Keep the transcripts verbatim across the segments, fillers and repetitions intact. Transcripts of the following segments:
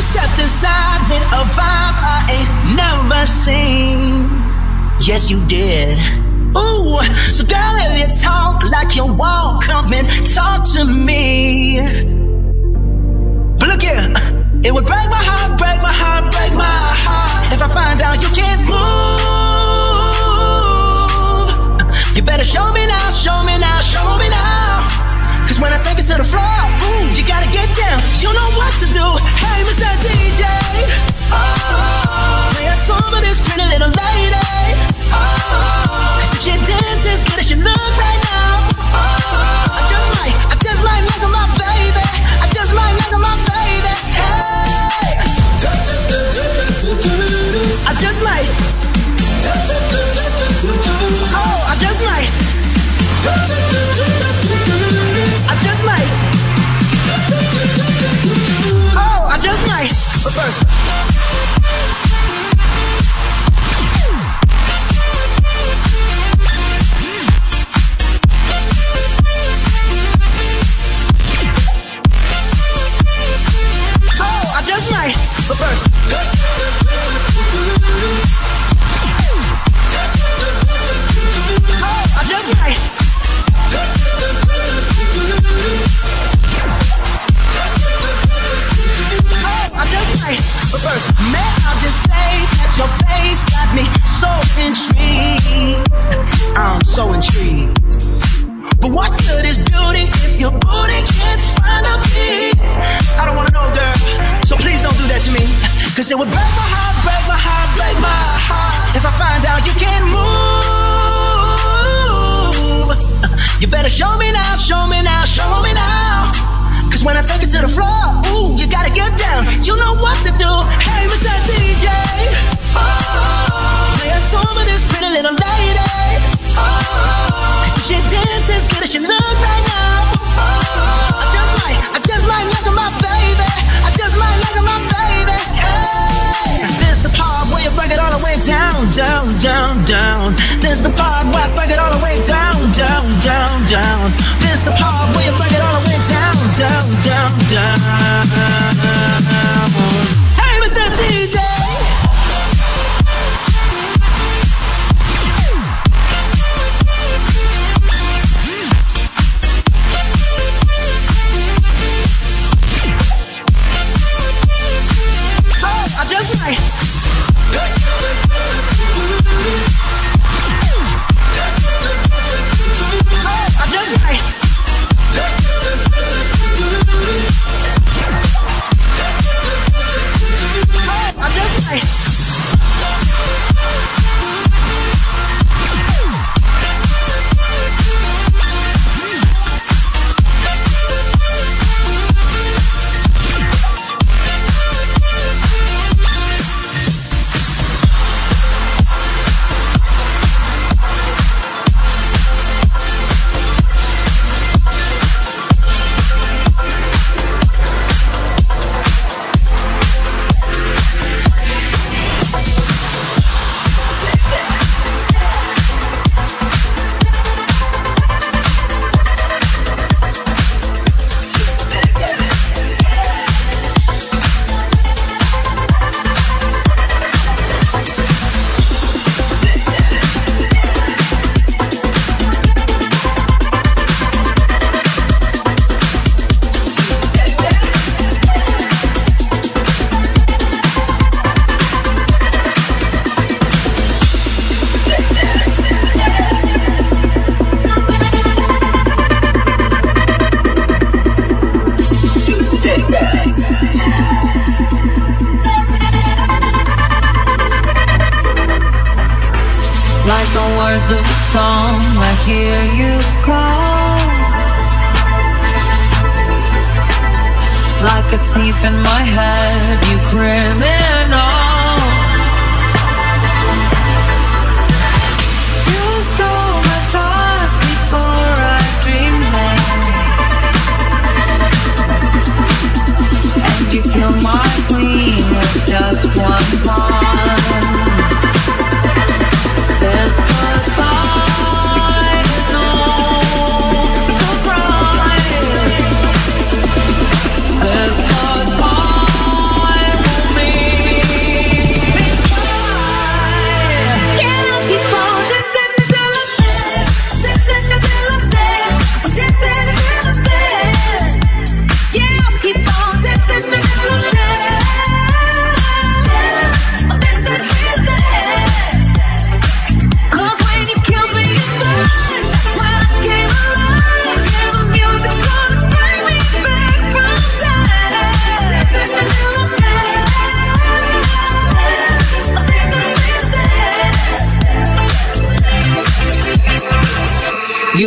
stepped inside with a vibe I ain't never seen. Yes, you did. Ooh, so girl, if you talk like you won't, come and talk to me. But look here, it would break my heart, break my heart, break my heart if I find out you can't move. You better show me now, show me now, show me now. Cause when I take it to the floor, ooh, you gotta get down. You know what to do. Hey, Mister D J, oh, play a song for this pretty little lady. Oh, cause if she dances as good as you look right now, oh, I just might, I just might make her my baby. I just might make her my baby. Hey, I just might. Oh, I just might. I just might. Oh, I just might. But first, oh, I just might. But first, oh, I just might. I just might, but first, may I just say that your face got me so intrigued. I'm so intrigued. But what good is beauty if your booty can't find a beat? I don't wanna know, girl, so please don't do that to me. Cause it would break my heart, break my heart, break my heart if I find out you can't move. You better show me now, show me now, show me now. Cause when I take it to the floor, ooh, you gotta get down. You know what to do. Hey, Mister D J, oh, play a song for this pretty little lady. Oh, cause if she dances as good as she look right now, oh, I just might, I just might make her my baby. I just might make her my baby. Hey, this the part where you break it all the way down, down, down, down. This the part where I break it all the way down, down, down, down. This the part where you break it all the way down, down, down, down. Hey, Mister D J. Oh, I just might. Oh, I just might. I just might. Like the words of a song, I hear you call. Like a thief in my head, you criminal. You stole my thoughts before I dreamed them, and you killed my queen with just one pawn. This goodbye is no surprise. This goodbye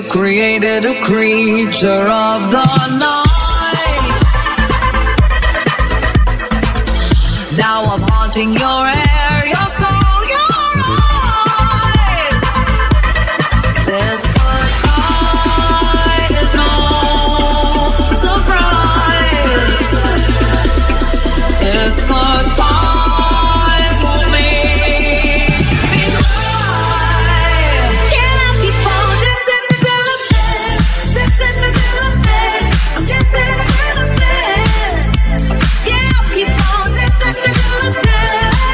You created a creature of the night. Now I'm haunting your air, your soul, your eyes. This goodbye is no surprise. It's goodbye for me. Can I keep on dancing until I'm dead? Dancing until I'm dead. I'm dancing until I'm dead. Yeah, I'll keep on dancing until I'm dead.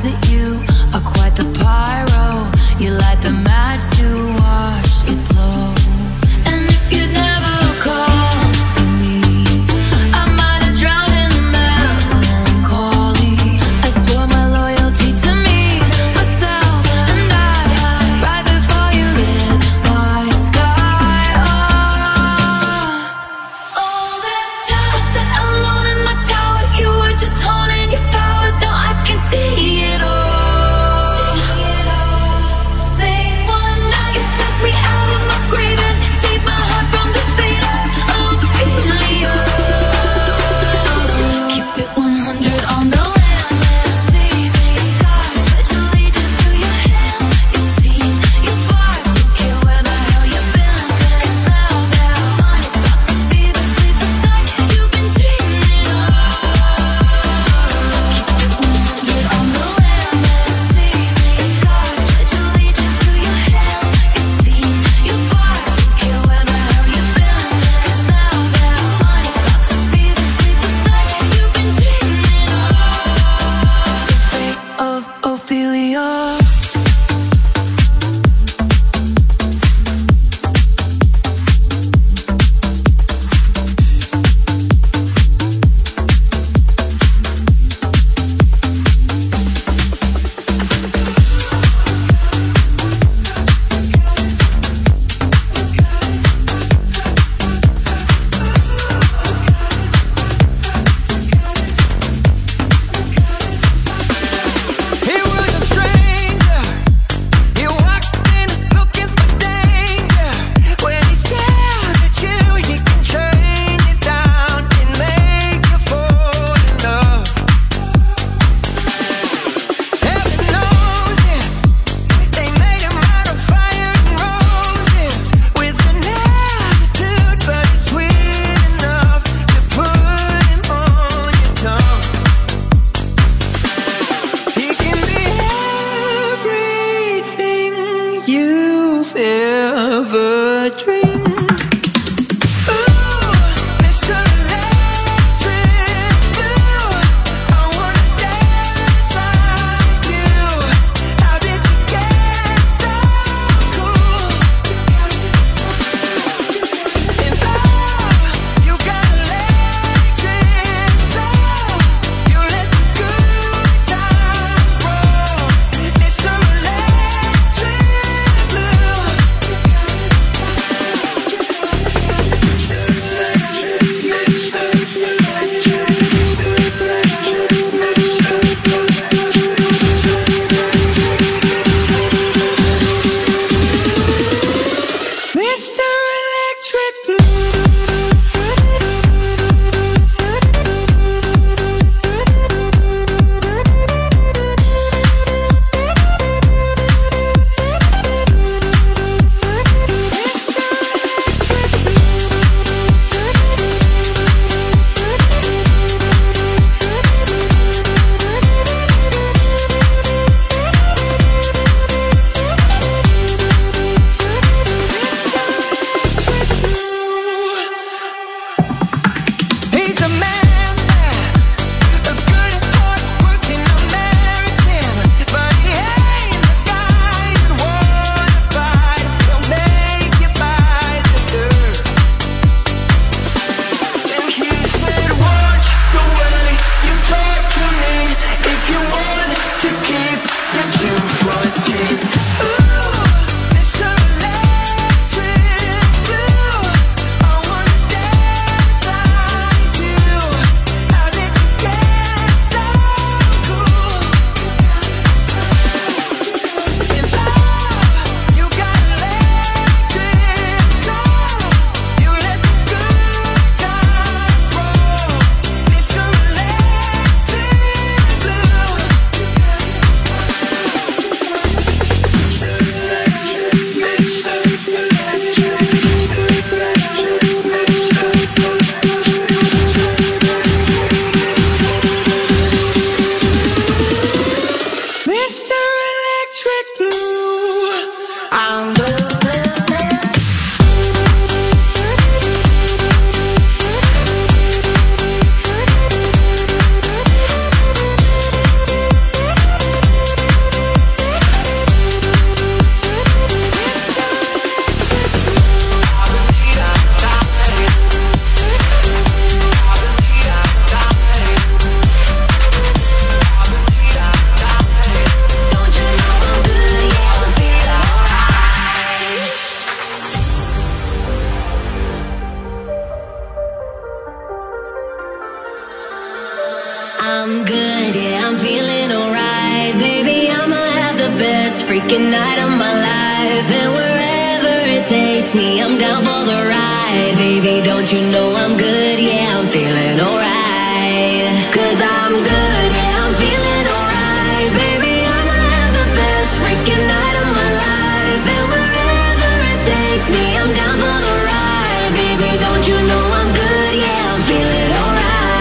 He was a stranger best freaking night of my life. And wherever it takes me, I'm down for the ride. Baby, don't you know I'm good? Yeah, I'm feeling alright. Cause I'm good, yeah, I'm feeling alright. Baby, I'ma have the best freaking night of my life. And wherever it takes me, I'm down for the ride. Baby, don't you know I'm good? Yeah, I'm feeling alright.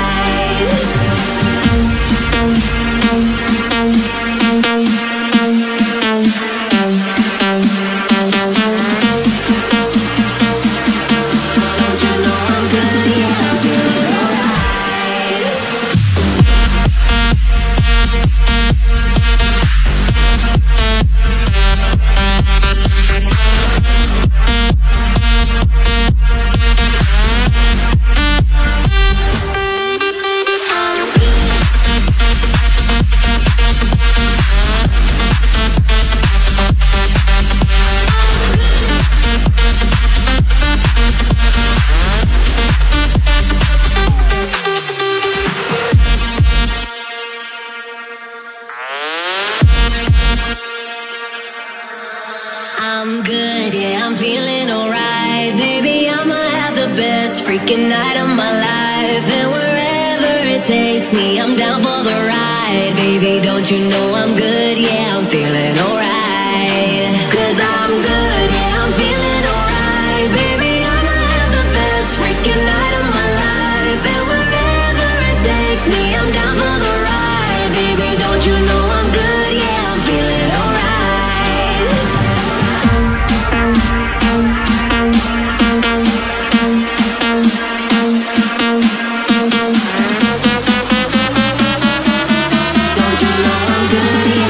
I'm good, yeah, I'm feeling alright. Baby, I'ma have the best freaking night of my life. And wherever it takes me, I'm down for the ride. Baby, don't you know I'm good? Yeah, I'm feeling alright. Cause I'm good, yeah, I'm feeling alright. Baby, I'ma have the best freaking night of my life. And wherever it takes me, I'm down for the ride. Baby, don't you know I'm good? Yeah, I'm feeling alright. Don't you know I'm good?